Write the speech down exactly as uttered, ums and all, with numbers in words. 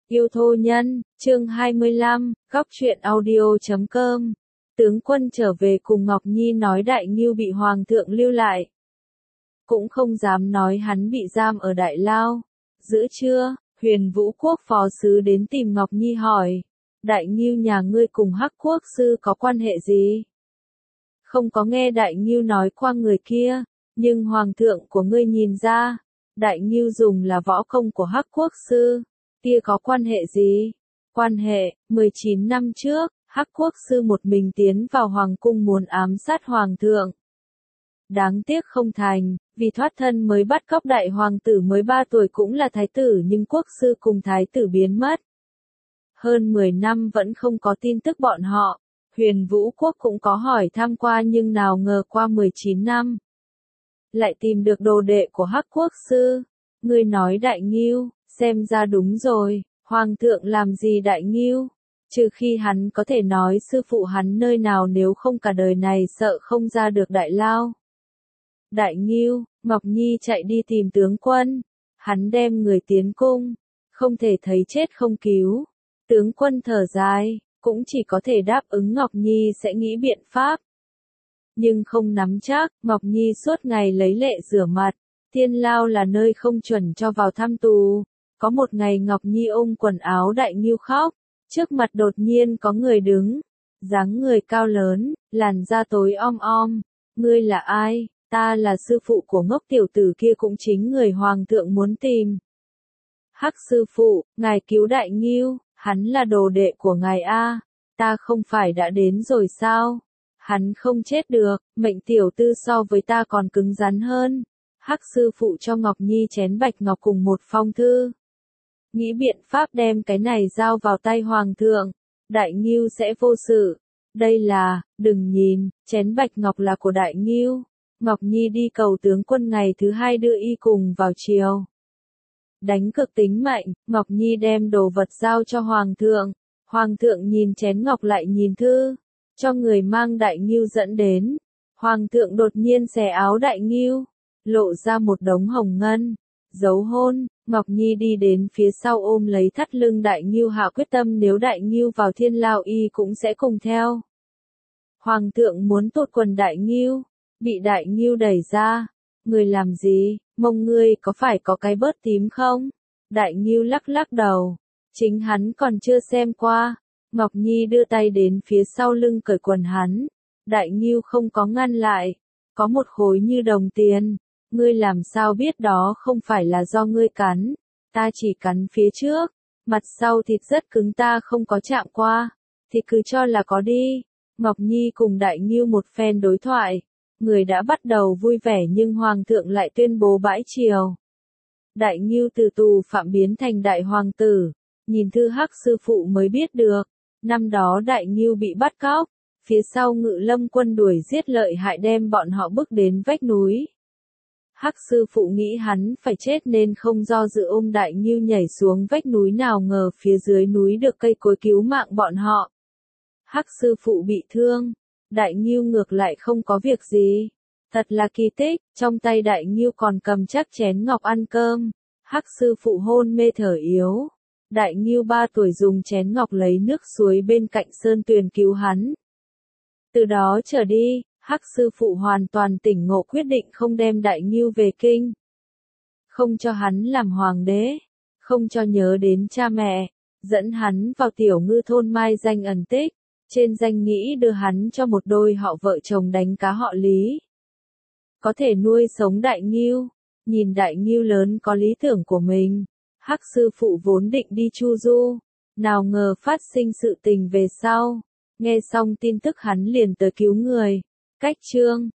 Yêu thô nhân, chương hai mươi lăm, góc truyện audio chấm com. Tướng quân trở về cùng Ngọc Nhi nói Đại Ngưu bị Hoàng thượng lưu lại. Cũng không dám nói hắn bị giam ở Đại Lao. Giữa trưa, Huyền Vũ Quốc phó sứ đến tìm Ngọc Nhi hỏi. Đại Ngưu nhà ngươi cùng Hắc Quốc sư có quan hệ gì? Không có nghe Đại Ngưu nói qua người kia, nhưng Hoàng thượng của ngươi nhìn ra. Đại Ngưu dùng là võ công của Hắc Quốc sư. Kia có quan hệ gì? Quan hệ, mười chín năm trước, Hắc Quốc sư một mình tiến vào Hoàng cung muốn ám sát Hoàng thượng. Đáng tiếc không thành, vì thoát thân mới bắt cóc đại hoàng tử mới ba tuổi cũng là thái tử nhưng quốc sư cùng thái tử biến mất. Hơn mười năm vẫn không có tin tức bọn họ, Huyền Vũ Quốc cũng có hỏi thăm qua nhưng nào ngờ qua mười chín năm. Lại tìm được đồ đệ của Hắc Quốc sư. Ngươi nói Đại Ngưu, xem ra đúng rồi, Hoàng thượng làm gì Đại Ngưu? Trừ khi hắn có thể nói sư phụ hắn nơi nào nếu không cả đời này sợ không ra được Đại Lao. Đại Ngưu, Ngọc Nhi chạy đi tìm tướng quân. Hắn đem người tiến cung, không thể thấy chết không cứu. Tướng quân thở dài, cũng chỉ có thể đáp ứng Ngọc Nhi sẽ nghĩ biện pháp. Nhưng không nắm chắc, Ngọc Nhi suốt ngày lấy lệ rửa mặt. Thiên Lao là nơi không chuẩn cho vào thăm tù. Có một ngày Ngọc Nhi ôm quần áo Đại Ngưu khóc. Trước mặt đột nhiên có người đứng. Dáng người cao lớn, làn da tối om om. Ngươi là ai? Ta là sư phụ của ngốc tiểu tử kia cũng chính người Hoàng thượng muốn tìm. Hắc sư phụ, ngài cứu Đại Ngưu, hắn là đồ đệ của ngài a. Ta không phải đã đến rồi sao? Hắn không chết được, mệnh tiểu tư so với ta còn cứng rắn hơn. Hắc sư phụ cho Ngọc Nhi chén bạch ngọc cùng một phong thư. Nghĩ biện pháp đem cái này giao vào tay Hoàng thượng. Đại Ngưu sẽ vô sự. Đây là, đừng nhìn, chén bạch ngọc là của Đại Ngưu. Ngọc Nhi đi cầu tướng quân ngày thứ hai đưa y cùng vào chiều. Đánh cực tính mạnh, Ngọc Nhi đem đồ vật giao cho Hoàng thượng. Hoàng thượng nhìn chén ngọc lại nhìn thư. Cho người mang Đại Ngưu dẫn đến. Hoàng thượng đột nhiên xẻ áo Đại Ngưu. Lộ ra một đống hồng ngân. Dấu hôn, Ngọc Nhi đi đến phía sau ôm lấy thắt lưng Đại Ngưu hạ quyết tâm nếu Đại Ngưu vào Thiên Lao y cũng sẽ cùng theo. Hoàng thượng muốn tụt quần Đại Ngưu. Bị Đại Ngưu đẩy ra. Người làm gì, mông ngươi có phải có cái bớt tím không? Đại Ngưu lắc lắc đầu. Chính hắn còn chưa xem qua. Ngọc Nhi đưa tay đến phía sau lưng cởi quần hắn. Đại Ngưu không có ngăn lại. Có một khối như đồng tiền. Ngươi làm sao biết đó không phải là do ngươi cắn. Ta chỉ cắn phía trước. Mặt sau thịt rất cứng ta không có chạm qua. Thì cứ cho là có đi. Ngọc Nhi cùng Đại Ngưu một phen đối thoại. Người đã bắt đầu vui vẻ nhưng Hoàng thượng lại tuyên bố bãi triều. Đại Ngưu từ tù phạm biến thành đại hoàng tử. Nhìn thư Hắc sư phụ mới biết được. Năm đó Đại Ngưu bị bắt cóc. Phía sau Ngự Lâm quân đuổi giết lợi hại đem bọn họ bước đến vách núi. Hắc sư phụ nghĩ hắn phải chết nên không do dự ôm Đại Ngưu nhảy xuống vách núi nào ngờ phía dưới núi được cây cối cứu mạng bọn họ. Hắc sư phụ bị thương. Đại Ngưu ngược lại không có việc gì. Thật là kỳ tích, trong tay Đại Ngưu còn cầm chắc chén ngọc ăn cơm. Hắc sư phụ hôn mê thở yếu. Đại Ngưu ba tuổi dùng chén ngọc lấy nước suối bên cạnh sơn tuyền cứu hắn. Từ đó trở đi, Hắc sư phụ hoàn toàn tỉnh ngộ quyết định không đem Đại Ngưu về kinh. Không cho hắn làm hoàng đế. Không cho nhớ đến cha mẹ. Dẫn hắn vào tiểu ngư thôn mai danh ẩn tích. Trên danh nghĩ đưa hắn cho một đôi họ vợ chồng đánh cá họ Lý. Có thể nuôi sống Đại Ngưu. Nhìn Đại Ngưu lớn có lý tưởng của mình. Hắc sư phụ vốn định đi chu du. Nào ngờ phát sinh sự tình về sau. Nghe xong tin tức hắn liền tới cứu người. Cách chương.